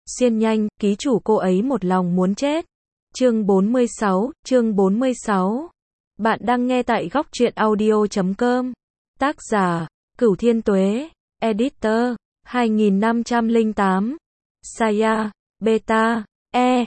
Xiên nhanh, ký chủ cô ấy một lòng muốn chết. Chương 46. Bạn đang nghe tại góc truyện audio.com. Tác giả, Cửu Thiên Tuế. Editor, 2508. Saya, Beta, E,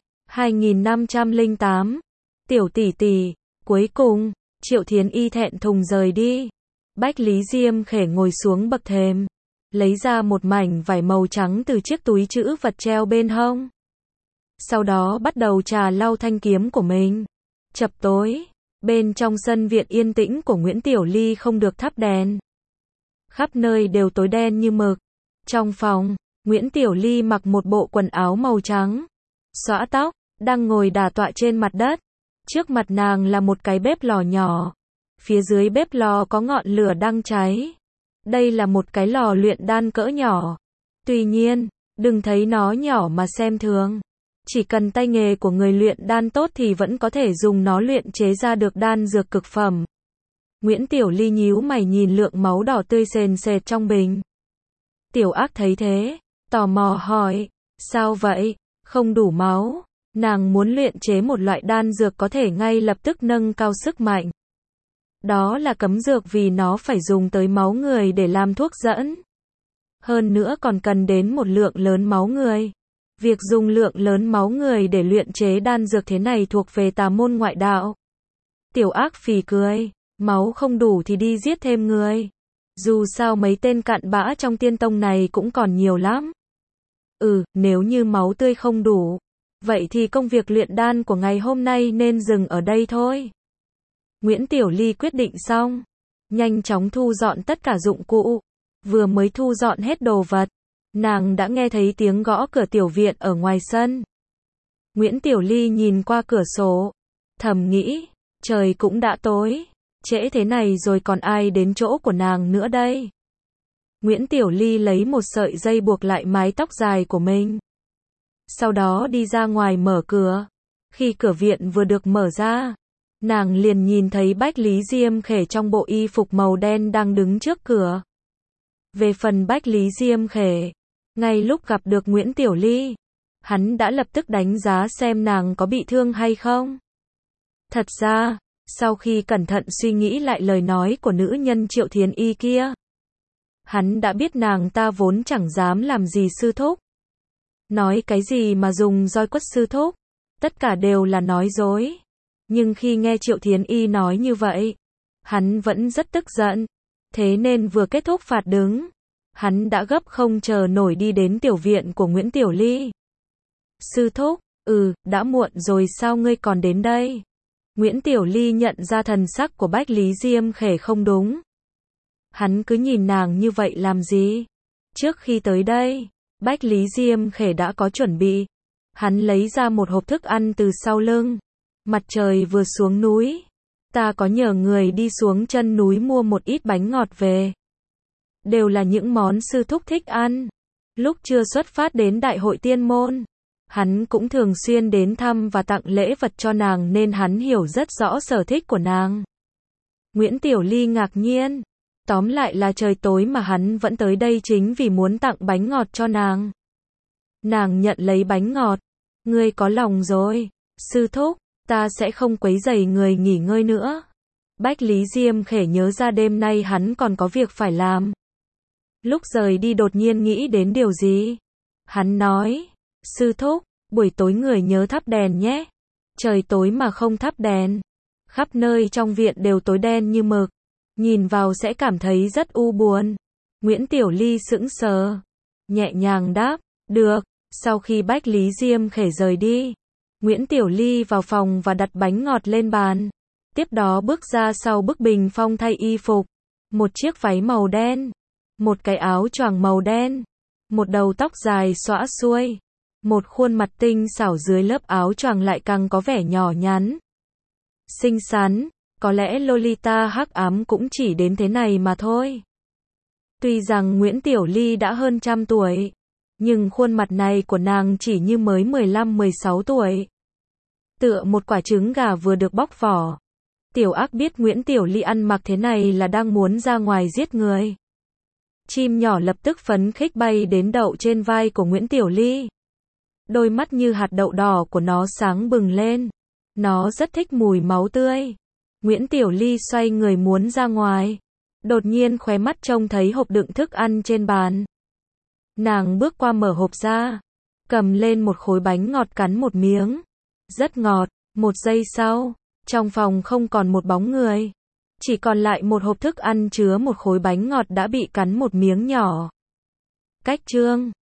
2508. Tiểu tỷ tỷ. Cuối cùng, Triệu Thiến Y thẹn thùng rời đi. Bách Lý Diêm Khể ngồi xuống bậc thềm, lấy ra một mảnh vải màu trắng từ chiếc túi trữ vật treo bên hông. Sau đó bắt đầu trà lau thanh kiếm của mình. Chập tối, bên trong sân viện yên tĩnh của Nguyễn Tiểu Ly không được thắp đèn. Khắp nơi đều tối đen như mực. Trong phòng, Nguyễn Tiểu Ly mặc một bộ quần áo màu trắng, xõa tóc, đang ngồi đả tọa trên mặt đất. Trước mặt nàng là một cái bếp lò nhỏ. Phía dưới bếp lò có ngọn lửa đang cháy. Đây là một cái lò luyện đan cỡ nhỏ. Tuy nhiên, đừng thấy nó nhỏ mà xem thường. Chỉ cần tay nghề của người luyện đan tốt thì vẫn có thể dùng nó luyện chế ra được đan dược cực phẩm. Nguyễn Tiểu Ly nhíu mày nhìn lượng máu đỏ tươi sền sệt trong bình. Tiểu Ác thấy thế, tò mò hỏi, sao vậy? Không đủ máu. Nàng muốn luyện chế một loại đan dược có thể ngay lập tức nâng cao sức mạnh. Đó là cấm dược vì nó phải dùng tới máu người để làm thuốc dẫn. Hơn nữa còn cần đến một lượng lớn máu người. Việc dùng lượng lớn máu người để luyện chế đan dược thế này thuộc về tà môn ngoại đạo. Tiểu Ác phì cười, máu không đủ thì đi giết thêm người. Dù sao mấy tên cặn bã trong tiên tông này cũng còn nhiều lắm. Nếu như máu tươi không đủ, vậy thì công việc luyện đan của ngày hôm nay nên dừng ở đây thôi. Nguyễn Tiểu Ly quyết định xong, nhanh chóng thu dọn tất cả dụng cụ. Vừa mới thu dọn hết đồ vật, nàng đã nghe thấy tiếng gõ cửa tiểu viện ở ngoài sân. Nguyễn Tiểu Ly nhìn qua cửa sổ, thầm nghĩ, trời cũng đã tối, trễ thế này rồi còn ai đến chỗ của nàng nữa đây. Nguyễn Tiểu Ly lấy một sợi dây buộc lại mái tóc dài của mình. Sau đó đi ra ngoài mở cửa. Khi cửa viện vừa được mở ra, nàng liền nhìn thấy Bách Lý Diêm Khể trong bộ y phục màu đen đang đứng trước cửa. Về phần Bách Lý Diêm Khể, ngay lúc gặp được Nguyễn Tiểu Ly, hắn đã lập tức đánh giá xem nàng có bị thương hay không. Thật ra, sau khi cẩn thận suy nghĩ lại lời nói của nữ nhân Triệu Thiến Y kia, hắn đã biết nàng ta vốn chẳng dám làm gì sư thúc. Nói cái gì mà dùng roi quất sư thúc, tất cả đều là nói dối. Nhưng khi nghe Triệu Thiến Y nói như vậy, hắn vẫn rất tức giận. Thế nên vừa kết thúc phạt đứng, hắn đã gấp không chờ nổi đi đến tiểu viện của Nguyễn Tiểu Ly. Sư thúc, đã muộn rồi sao ngươi còn đến đây? Nguyễn Tiểu Ly nhận ra thần sắc của Bách Lý Diêm Khể không đúng. Hắn cứ nhìn nàng như vậy làm gì? Trước khi tới đây, Bách Lý Diêm Khể đã có chuẩn bị. Hắn lấy ra một hộp thức ăn từ sau lưng. Mặt trời vừa xuống núi, ta có nhờ người đi xuống chân núi mua một ít bánh ngọt về. Đều là những món sư thúc thích ăn. Lúc chưa xuất phát đến đại hội tiên môn, hắn cũng thường xuyên đến thăm và tặng lễ vật cho nàng nên hắn hiểu rất rõ sở thích của nàng. Nguyễn Tiểu Ly ngạc nhiên. Tóm lại là trời tối mà hắn vẫn tới đây chính vì muốn tặng bánh ngọt cho nàng. Nàng nhận lấy bánh ngọt. Ngươi có lòng rồi, sư thúc, ta sẽ không quấy rầy người nghỉ ngơi nữa. Bách Lý Diêm Khể nhớ ra đêm nay hắn còn có việc phải làm. Lúc rời đi đột nhiên nghĩ đến điều gì. Hắn nói, sư thúc, buổi tối người nhớ thắp đèn nhé. Trời tối mà không thắp đèn, khắp nơi trong viện đều tối đen như mực. Nhìn vào sẽ cảm thấy rất u buồn. Nguyễn Tiểu Ly sững sờ, nhẹ nhàng đáp, được. Sau khi Bách Lý Diêm Khể rời đi, Nguyễn Tiểu Ly vào phòng và đặt bánh ngọt lên bàn. Tiếp đó bước ra sau bức bình phong thay y phục. Một chiếc váy màu đen, một cái áo choàng màu đen, một đầu tóc dài xõa xuôi, một khuôn mặt tinh xảo dưới lớp áo choàng lại càng có vẻ nhỏ nhắn, xinh xắn. Có lẽ Lolita hắc ám cũng chỉ đến thế này mà thôi. Tuy rằng Nguyễn Tiểu Ly đã hơn trăm tuổi, nhưng khuôn mặt này của nàng chỉ như mới 15-16 tuổi. Tựa một quả trứng gà vừa được bóc vỏ. Tiểu Ác biết Nguyễn Tiểu Ly ăn mặc thế này là đang muốn ra ngoài giết người. Chim nhỏ lập tức phấn khích bay đến đậu trên vai của Nguyễn Tiểu Ly. Đôi mắt như hạt đậu đỏ của nó sáng bừng lên. Nó rất thích mùi máu tươi. Nguyễn Tiểu Ly xoay người muốn ra ngoài. Đột nhiên khóe mắt trông thấy hộp đựng thức ăn trên bàn. Nàng bước qua mở hộp ra, cầm lên một khối bánh ngọt cắn một miếng. Rất ngọt. Một giây sau, trong phòng không còn một bóng người. Chỉ còn lại một hộp thức ăn chứa một khối bánh ngọt đã bị cắn một miếng nhỏ. Cách chương